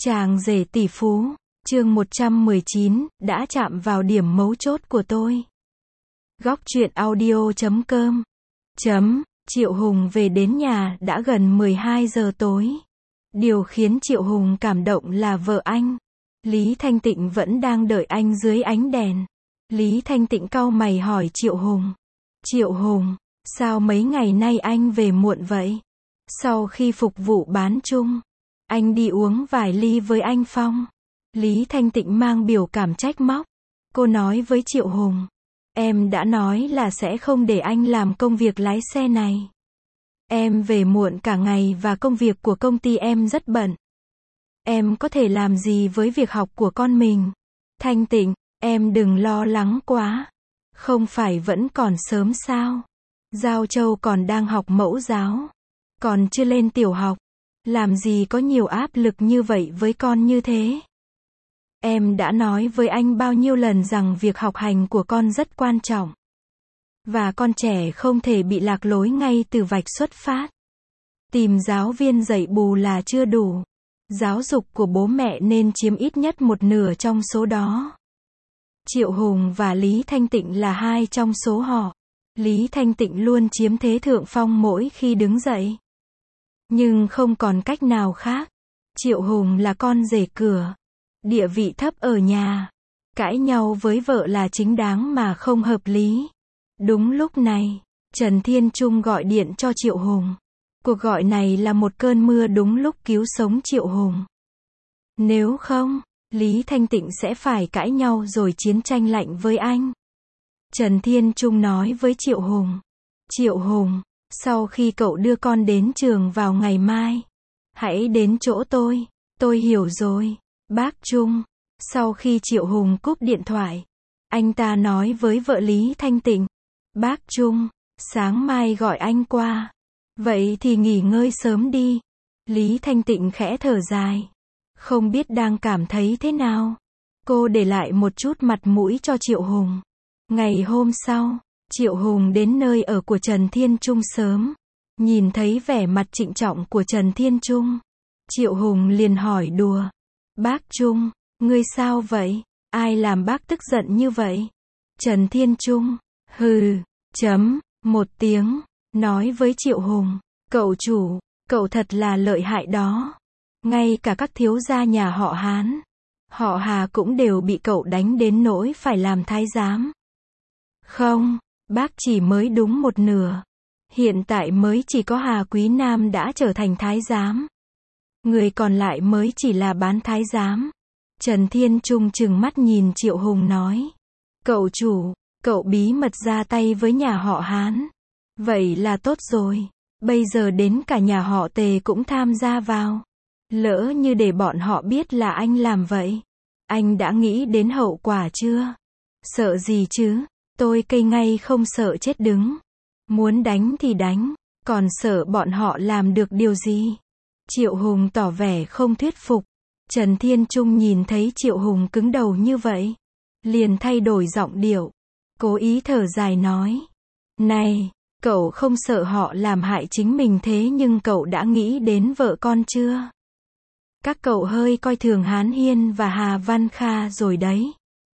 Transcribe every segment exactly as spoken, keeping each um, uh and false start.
Chàng rể tỷ phú, chương một trăm mười chín, đã chạm vào điểm mấu chốt của tôi. Góc truyện audio chấm com chấm, Triệu Hùng về đến nhà đã gần mười hai giờ tối. Điều khiến Triệu Hùng cảm động là vợ anh, Lý Thanh Tịnh vẫn đang đợi anh dưới ánh đèn. Lý Thanh Tịnh cau mày hỏi Triệu Hùng. Triệu Hùng, sao mấy ngày nay anh về muộn vậy? Sau khi phục vụ bán chung, anh đi uống vài ly với anh Phong. Lý Thanh Tịnh mang biểu cảm trách móc. Cô nói với Triệu Hùng, em đã nói là sẽ không để anh làm công việc lái xe này. Em về muộn cả ngày và công việc của công ty em rất bận. Em có thể làm gì với việc học của con mình? Thanh Tịnh, em đừng lo lắng quá. Không phải vẫn còn sớm sao? Giao Châu còn đang học mẫu giáo, còn chưa lên tiểu học. Làm gì có nhiều áp lực như vậy với con như thế? Em đã nói với anh bao nhiêu lần rằng việc học hành của con rất quan trọng. Và con trẻ không thể bị lạc lối ngay từ vạch xuất phát. Tìm giáo viên dạy bù là chưa đủ. Giáo dục của bố mẹ nên chiếm ít nhất một nửa trong số đó. Triệu Hùng và Lý Thanh Tịnh là hai trong số họ. Lý Thanh Tịnh luôn chiếm thế thượng phong mỗi khi đứng dậy. Nhưng không còn cách nào khác. Triệu Hùng là con rể cửa, địa vị thấp ở nhà. Cãi nhau với vợ là chính đáng mà không hợp lý. Đúng lúc này, Trần Thiên Trung gọi điện cho Triệu Hùng. Cuộc gọi này là một cơn mưa đúng lúc cứu sống Triệu Hùng. Nếu không, Lý Thanh Tịnh sẽ phải cãi nhau rồi chiến tranh lạnh với anh. Trần Thiên Trung nói với Triệu Hùng. Triệu Hùng, sau khi cậu đưa con đến trường vào ngày mai, hãy đến chỗ tôi. Tôi hiểu rồi, bác Trung. Sau khi Triệu Hùng cúp điện thoại, anh ta nói với vợ Lý Thanh Tịnh. Bác Trung, sáng mai gọi anh qua. Vậy thì nghỉ ngơi sớm đi. Lý Thanh Tịnh khẽ thở dài. Không biết đang cảm thấy thế nào. Cô để lại một chút mặt mũi cho Triệu Hùng. Ngày hôm sau, Triệu Hùng đến nơi ở của Trần Thiên Trung sớm. Nhìn thấy vẻ mặt trịnh trọng của Trần Thiên Trung, Triệu Hùng liền hỏi đùa. Bác Trung, ngươi sao vậy? Ai làm bác tức giận như vậy? Trần Thiên Trung, hừ, chấm, một tiếng, nói với Triệu Hùng. Cậu chủ, cậu thật là lợi hại đó. Ngay cả các thiếu gia nhà họ Hán, họ Hà cũng đều bị cậu đánh đến nỗi phải làm thái giám. Không, bác chỉ mới đúng một nửa. Hiện tại mới chỉ có Hà Quý Nam đã trở thành thái giám. Người còn lại mới chỉ là bán thái giám. Trần Thiên Trung trừng mắt nhìn Triệu Hùng nói. Cậu chủ, cậu bí mật ra tay với nhà họ Hán. Vậy là tốt rồi. Bây giờ đến cả nhà họ Tề cũng tham gia vào. Lỡ như để bọn họ biết là anh làm vậy. Anh đã nghĩ đến hậu quả chưa? Sợ gì chứ? Tôi cây ngay không sợ chết đứng. Muốn đánh thì đánh. Còn sợ bọn họ làm được điều gì? Triệu Hùng tỏ vẻ không thuyết phục. Trần Thiên Trung nhìn thấy Triệu Hùng cứng đầu như vậy, liền thay đổi giọng điệu. Cố ý thở dài nói. Này, cậu không sợ họ làm hại chính mình thế nhưng cậu đã nghĩ đến vợ con chưa? Các cậu hơi coi thường Hán Hiên và Hà Văn Kha rồi đấy.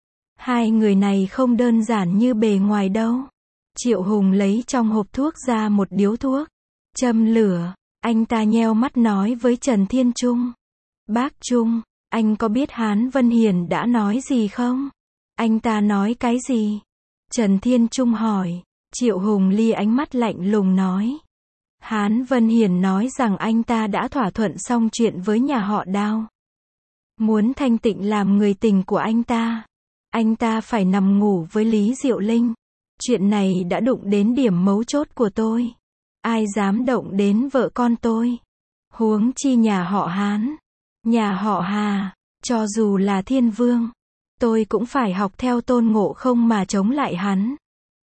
Hai người này không đơn giản như bề ngoài đâu. Triệu Hùng lấy trong hộp thuốc ra một điếu thuốc. Châm lửa, anh ta nheo mắt nói với Trần Thiên Trung. Bác Trung, anh có biết Hán Vân Hiền đã nói gì không? Anh ta nói cái gì? Trần Thiên Trung hỏi. Triệu Hùng lia ánh mắt lạnh lùng nói. Hán Vân Hiền nói rằng anh ta đã thỏa thuận xong chuyện với nhà họ Đao. Muốn Thanh Tịnh làm người tình của anh ta. Anh ta phải nằm ngủ với Lý Diệu Linh. Chuyện này đã đụng đến điểm mấu chốt của tôi. Ai dám động đến vợ con tôi? Huống chi nhà họ Hán, nhà họ Hà, cho dù là Thiên Vương, tôi cũng phải học theo Tôn Ngộ Không mà chống lại hắn.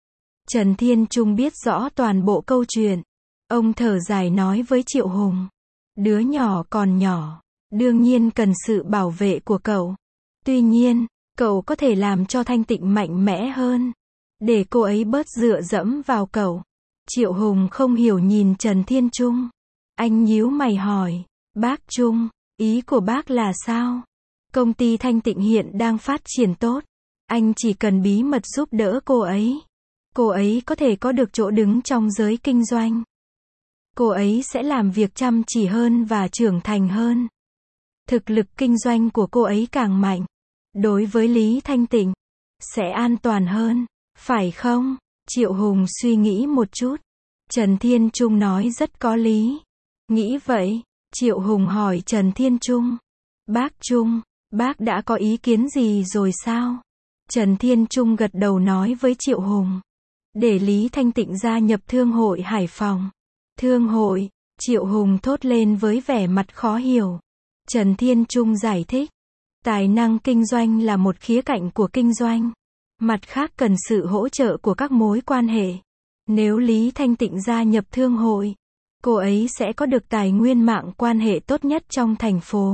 Trần Thiên Trung biết rõ toàn bộ câu chuyện. Ông thở dài nói với Triệu Hùng. Đứa nhỏ còn nhỏ, đương nhiên cần sự bảo vệ của cậu. Tuy nhiên, cậu có thể làm cho Thanh Tịnh mạnh mẽ hơn, để cô ấy bớt dựa dẫm vào cậu. Triệu Hùng không hiểu nhìn Trần Thiên Trung. Anh nhíu mày hỏi. Bác Trung, Ý của bác là sao? Công ty Thanh Tịnh hiện đang phát triển tốt. Anh chỉ cần bí mật giúp đỡ cô ấy. Cô ấy có thể có được chỗ đứng trong giới kinh doanh. Cô ấy sẽ làm việc chăm chỉ hơn và trưởng thành hơn. Thực lực kinh doanh của cô ấy càng mạnh. Đối với Lý Thanh Tịnh, sẽ an toàn hơn, phải không? Triệu Hùng suy nghĩ một chút. Trần Thiên Trung nói rất có lý. Nghĩ vậy, Triệu Hùng hỏi Trần Thiên Trung. Bác Trung, bác đã có ý kiến gì rồi sao? Trần Thiên Trung gật đầu nói với Triệu Hùng. Để Lý Thanh Tịnh gia nhập Thương hội Hải Phòng. Thương hội, Triệu Hùng thốt lên với vẻ mặt khó hiểu. Trần Thiên Trung giải thích. Tài năng kinh doanh là một khía cạnh của kinh doanh. Mặt khác cần sự hỗ trợ của các mối quan hệ. Nếu Lý Thanh Tịnh gia nhập thương hội, cô ấy sẽ có được tài nguyên mạng quan hệ tốt nhất trong thành phố.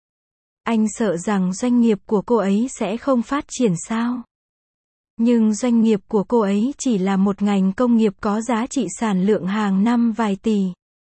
Anh sợ rằng doanh nghiệp của cô ấy sẽ không phát triển sao? Nhưng doanh nghiệp của cô ấy chỉ là một ngành công nghiệp có giá trị sản lượng hàng năm vài tỷ.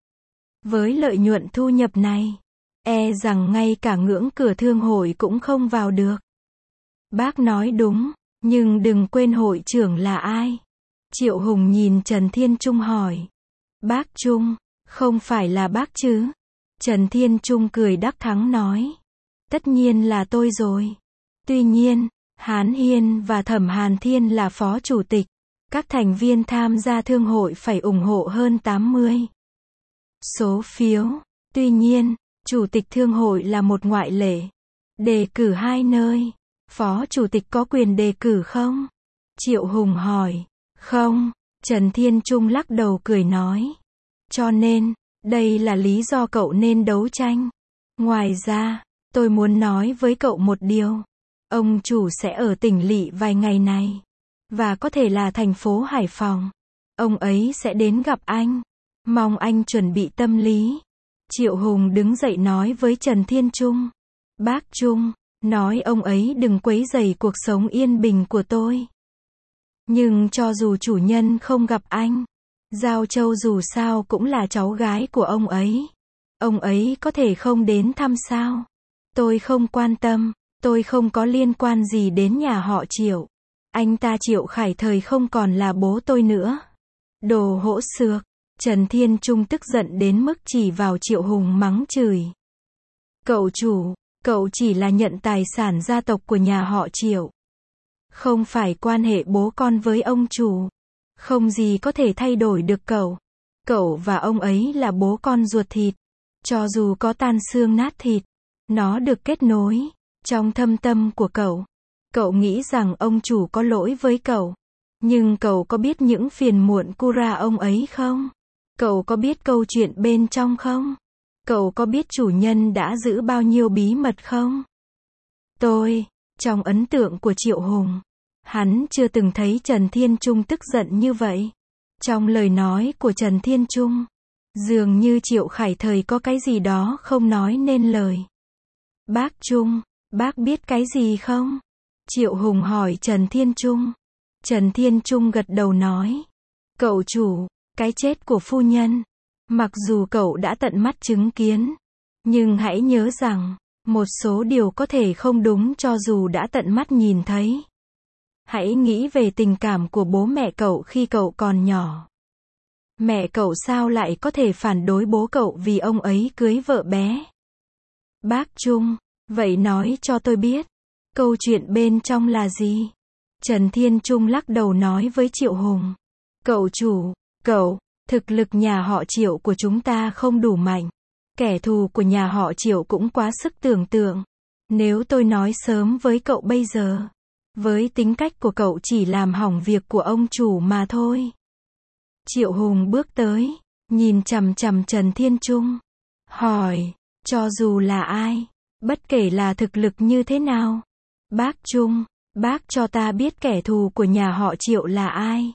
Với lợi nhuận thu nhập này, e rằng ngay cả ngưỡng cửa thương hội cũng không vào được. Bác nói đúng, nhưng đừng quên hội trưởng là ai? Triệu Hùng nhìn Trần Thiên Trung hỏi. Bác Trung, không phải là bác chứ? Trần Thiên Trung cười đắc thắng nói. Tất nhiên là tôi rồi. Tuy nhiên, Hán Hiên và Thẩm Hàn Thiên là phó chủ tịch. Các thành viên tham gia thương hội phải ủng hộ hơn tám mươi số phiếu. Tuy nhiên, chủ tịch thương hội là một ngoại lệ. Đề cử hai nơi. Phó chủ tịch có quyền đề cử không? Triệu Hùng hỏi. Không, Trần Thiên Trung lắc đầu cười nói. Cho nên, đây là lý do cậu nên đấu tranh. Ngoài ra, tôi muốn nói với cậu một điều. Ông chủ sẽ ở tỉnh lỵ vài ngày này. Và có thể là thành phố Hải Phòng. Ông ấy sẽ đến gặp anh. Mong anh chuẩn bị tâm lý. Triệu Hùng đứng dậy nói với Trần Thiên Trung. Bác Trung, nói ông ấy đừng quấy rầy cuộc sống yên bình của tôi. Nhưng cho dù chủ nhân không gặp anh, Giao Châu dù sao cũng là cháu gái của ông ấy. Ông ấy có thể không đến thăm sao? Tôi không quan tâm, tôi không có liên quan gì đến nhà họ Triệu. Anh ta Triệu Khải Thời không còn là bố tôi nữa. Đồ hỗn xược. Trần Thiên Trung tức giận đến mức chỉ vào Triệu Hùng mắng chửi. Cậu chủ, cậu chỉ là nhận tài sản gia tộc của nhà họ Triệu. Không phải quan hệ bố con với ông chủ. Không gì có thể thay đổi được cậu. Cậu và ông ấy là bố con ruột thịt. Cho dù có tan xương nát thịt, nó được kết nối trong thâm tâm của cậu. Cậu nghĩ rằng ông chủ có lỗi với cậu. Nhưng cậu có biết những phiền muộn cu ra ông ấy không? Cậu có biết câu chuyện bên trong không? Cậu có biết chủ nhân đã giữ bao nhiêu bí mật không? Tôi, trong ấn tượng của Triệu Hùng, hắn chưa từng thấy Trần Thiên Trung tức giận như vậy. Trong lời nói của Trần Thiên Trung, dường như Triệu Khải Thời có cái gì đó không nói nên lời. Bác Trung, bác biết cái gì không? Triệu Hùng hỏi Trần Thiên Trung. Trần Thiên Trung gật đầu nói. Cậu chủ, cái chết của phu nhân, mặc dù cậu đã tận mắt chứng kiến, nhưng hãy nhớ rằng, một số điều có thể không đúng cho dù đã tận mắt nhìn thấy. Hãy nghĩ về tình cảm của bố mẹ cậu khi cậu còn nhỏ. Mẹ cậu sao lại có thể phản đối bố cậu vì ông ấy cưới vợ bé? Bác Trung, vậy nói cho tôi biết, câu chuyện bên trong là gì? Trần Thiên Trung lắc đầu nói với Triệu Hùng. Cậu chủ, cậu, thực lực nhà họ Triệu của chúng ta không đủ mạnh. Kẻ thù của nhà họ Triệu cũng quá sức tưởng tượng. Nếu tôi nói sớm với cậu bây giờ, với tính cách của cậu chỉ làm hỏng việc của ông chủ mà thôi. Triệu Hùng bước tới, nhìn chằm chằm Trần Thiên Trung, hỏi, cho dù là ai, bất kể là thực lực như thế nào, bác Trung, bác cho ta biết kẻ thù của nhà họ Triệu là ai.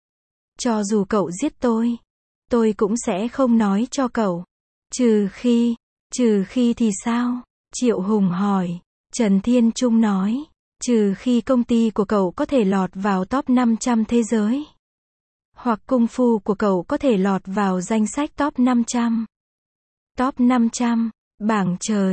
Cho dù cậu giết tôi, tôi cũng sẽ không nói cho cậu. Trừ khi, trừ khi thì sao? Triệu Hùng hỏi. Trần Thiên Trung nói, trừ khi công ty của cậu có thể lọt vào top năm trăm thế giới. Hoặc công phu của cậu có thể lọt vào danh sách top năm trăm. Top năm trăm, bảng trời.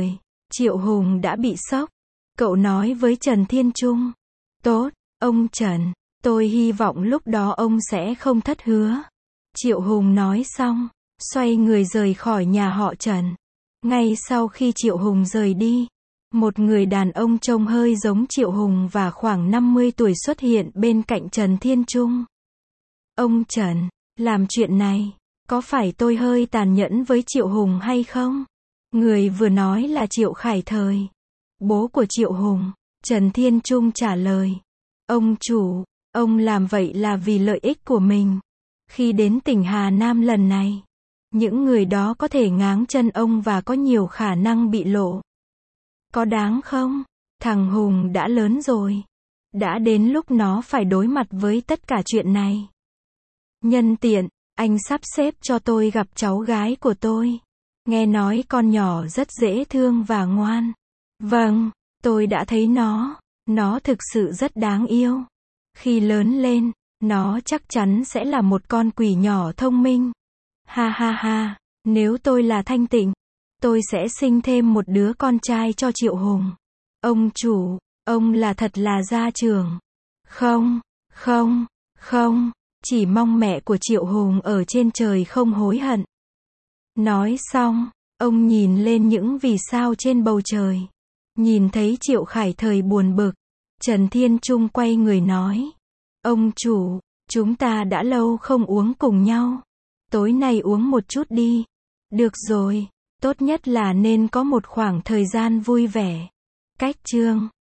Triệu Hùng đã bị sốc. Cậu nói với Trần Thiên Trung. Tốt, ông Trần, tôi hy vọng lúc đó ông sẽ không thất hứa. Triệu Hùng nói xong, xoay người rời khỏi nhà họ Trần. Ngay sau khi Triệu Hùng rời đi, một người đàn ông trông hơi giống Triệu Hùng và khoảng năm mươi tuổi xuất hiện bên cạnh Trần Thiên Trung. Ông Trần, làm chuyện này, có phải tôi hơi tàn nhẫn với Triệu Hùng hay không? Người vừa nói là Triệu Khải Thời, bố của Triệu Hùng. Trần Thiên Trung trả lời. Ông chủ, ông làm vậy là vì lợi ích của mình. Khi đến tỉnh Hà Nam lần này, những người đó có thể ngáng chân ông và có nhiều khả năng bị lộ. Có đáng không? Thằng Hùng đã lớn rồi. Đã đến lúc nó phải đối mặt với tất cả chuyện này. Nhân tiện, anh sắp xếp cho tôi gặp cháu gái của tôi. Nghe nói con nhỏ rất dễ thương và ngoan. Vâng, tôi đã thấy nó. Nó thực sự rất đáng yêu. Khi lớn lên, nó chắc chắn sẽ là một con quỷ nhỏ thông minh. Ha ha ha, nếu tôi là Thanh Tịnh, tôi sẽ sinh thêm một đứa con trai cho Triệu Hùng. Ông chủ, ông là thật là gia trưởng. Không, không, không, chỉ mong mẹ của Triệu Hùng ở trên trời không hối hận. Nói xong, ông nhìn lên những vì sao trên bầu trời. Nhìn thấy Triệu Khải Thời buồn bực, Trần Thiên Trung quay người nói. Ông chủ, chúng ta đã lâu không uống cùng nhau. Tối nay uống một chút đi. Được rồi, tốt nhất là nên có một khoảng thời gian vui vẻ. Cách chương